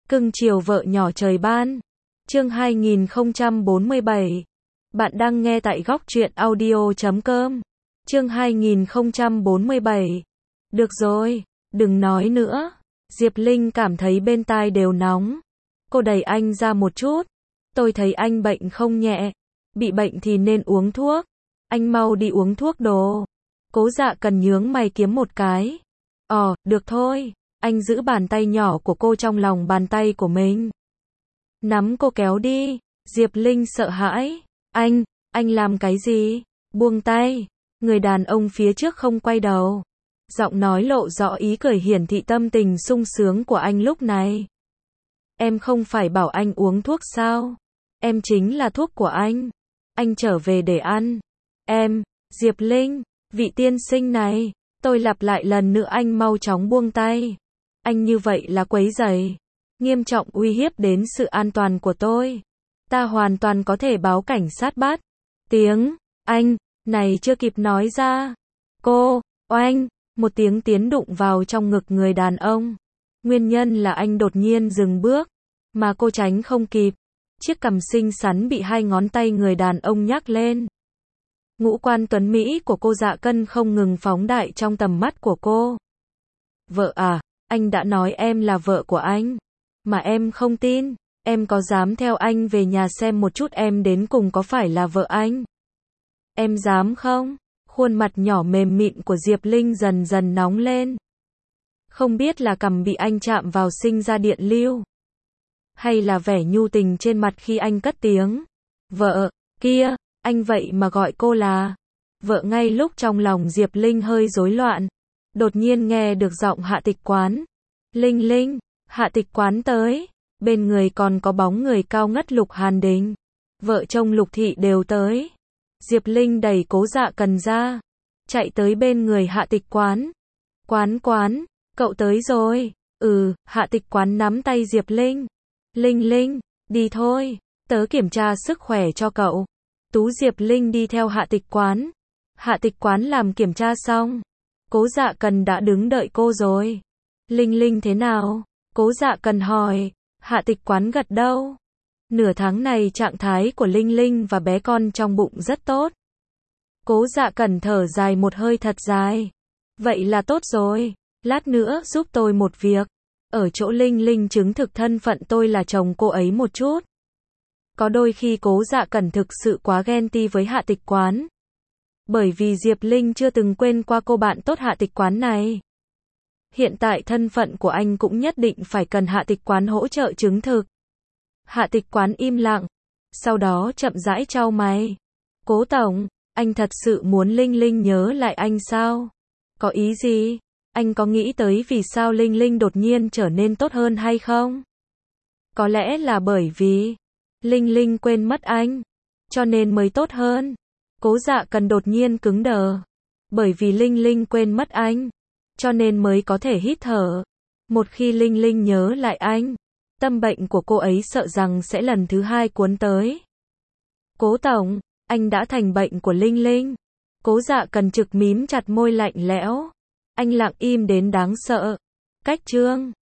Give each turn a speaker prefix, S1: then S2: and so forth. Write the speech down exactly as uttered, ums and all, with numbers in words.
S1: Cưng chiều vợ nhỏ trời ban. Chương hai nghìn không trăm bốn mươi bảy. Bạn đang nghe tại góc truyện audio chấm com. Chương hai nghìn không trăm bốn mươi bảy. Được rồi, đừng nói nữa. Diệp Linh cảm thấy bên tai đều nóng. Cô đẩy anh ra một chút. Tôi thấy anh bệnh không nhẹ. Bị bệnh thì nên uống thuốc. Anh mau đi uống thuốc đồ. Cố Dạ Cần nhướng mày kiếm một cái. Ờ, được thôi. Anh giữ bàn tay nhỏ của cô trong lòng bàn tay của mình. Nắm cô kéo đi. Diệp Linh sợ hãi. Anh, anh làm cái gì? Buông tay. Người đàn ông phía trước không quay đầu. Giọng nói lộ rõ ý cười hiển thị tâm tình sung sướng của anh lúc này. Em không phải bảo anh uống thuốc sao? Em chính là thuốc của anh. Anh trở về để ăn. Em, Diệp Linh, vị tiên sinh này, tôi lặp lại lần nữa anh mau chóng buông tay. Anh như vậy là quấy rầy, nghiêm trọng uy hiếp đến sự an toàn của tôi. Ta hoàn toàn có thể báo cảnh sát bắt. Tiếng, anh, này chưa kịp nói ra. Cô, oanh, một tiếng tiến đụng vào trong ngực người đàn ông. Nguyên nhân là anh đột nhiên dừng bước, mà cô tránh không kịp. Chiếc cằm xinh xắn bị hai ngón tay người đàn ông nhắc lên. Ngũ quan tuấn Mỹ của cô Dạ Cân không ngừng phóng đại trong tầm mắt của cô. Vợ à, anh đã nói em là vợ của anh. Mà em không tin, em có dám theo anh về nhà xem một chút em đến cùng có phải là vợ anh? Em dám không? Khuôn mặt nhỏ mềm mịn của Diệp Linh dần dần nóng lên. Không biết là cằm bị anh chạm vào sinh ra điện lưu. Hay là vẻ nhu tình trên mặt khi anh cất tiếng. Vợ, kia, anh vậy mà gọi cô là vợ ngay lúc trong lòng Diệp Linh hơi rối loạn. Đột nhiên nghe được giọng Hạ Tịch Quán. Linh Linh, Hạ Tịch Quán tới. Bên người còn có bóng người cao ngất Lục Hàn Đình. Vợ chồng Lục Thị đều tới. Diệp Linh đẩy Cố Dạ Cần ra. Chạy tới bên người Hạ Tịch Quán. Quán quán, cậu tới rồi. Ừ, Hạ Tịch Quán nắm tay Diệp Linh. Linh Linh, đi thôi, tớ kiểm tra sức khỏe cho cậu. Tú Diệp Linh đi theo Hạ Tịch Quán. Hạ Tịch Quán làm kiểm tra xong. Cố Dạ Cần đã đứng đợi cô rồi. Linh Linh thế nào? Cố Dạ Cần hỏi. Hạ Tịch Quán gật đầu. Nửa tháng này trạng thái của Linh Linh và bé con trong bụng rất tốt. Cố Dạ Cần thở dài một hơi thật dài. Vậy là tốt rồi. Lát nữa giúp tôi một việc. Ở chỗ Linh Linh chứng thực thân phận tôi là chồng cô ấy một chút. Có đôi khi Cố Dạ Cần thực sự quá ghen ti với Hạ Tịch Quán. Bởi vì Diệp Linh chưa từng quên qua cô bạn tốt Hạ Tịch Quán này. Hiện tại thân phận của anh cũng nhất định phải cần Hạ Tịch Quán hỗ trợ chứng thực. Hạ Tịch Quán im lặng. Sau đó chậm rãi chau mày. Cố tổng, anh thật sự muốn Linh Linh nhớ lại anh sao? Có ý gì? Anh có nghĩ tới vì sao Linh Linh đột nhiên trở nên tốt hơn hay không? Có lẽ là bởi vì Linh Linh quên mất anh, cho nên mới tốt hơn. Cố Dạ Cần đột nhiên cứng đờ. Bởi vì Linh Linh quên mất anh, cho nên mới có thể hít thở. Một khi Linh Linh nhớ lại anh, tâm bệnh của cô ấy sợ rằng sẽ lần thứ hai cuốn tới. Cố tổng, anh đã thành bệnh của Linh Linh. Cố Dạ Cần trực mím chặt môi lạnh lẽo. Anh lặng im đến đáng sợ. Cách chương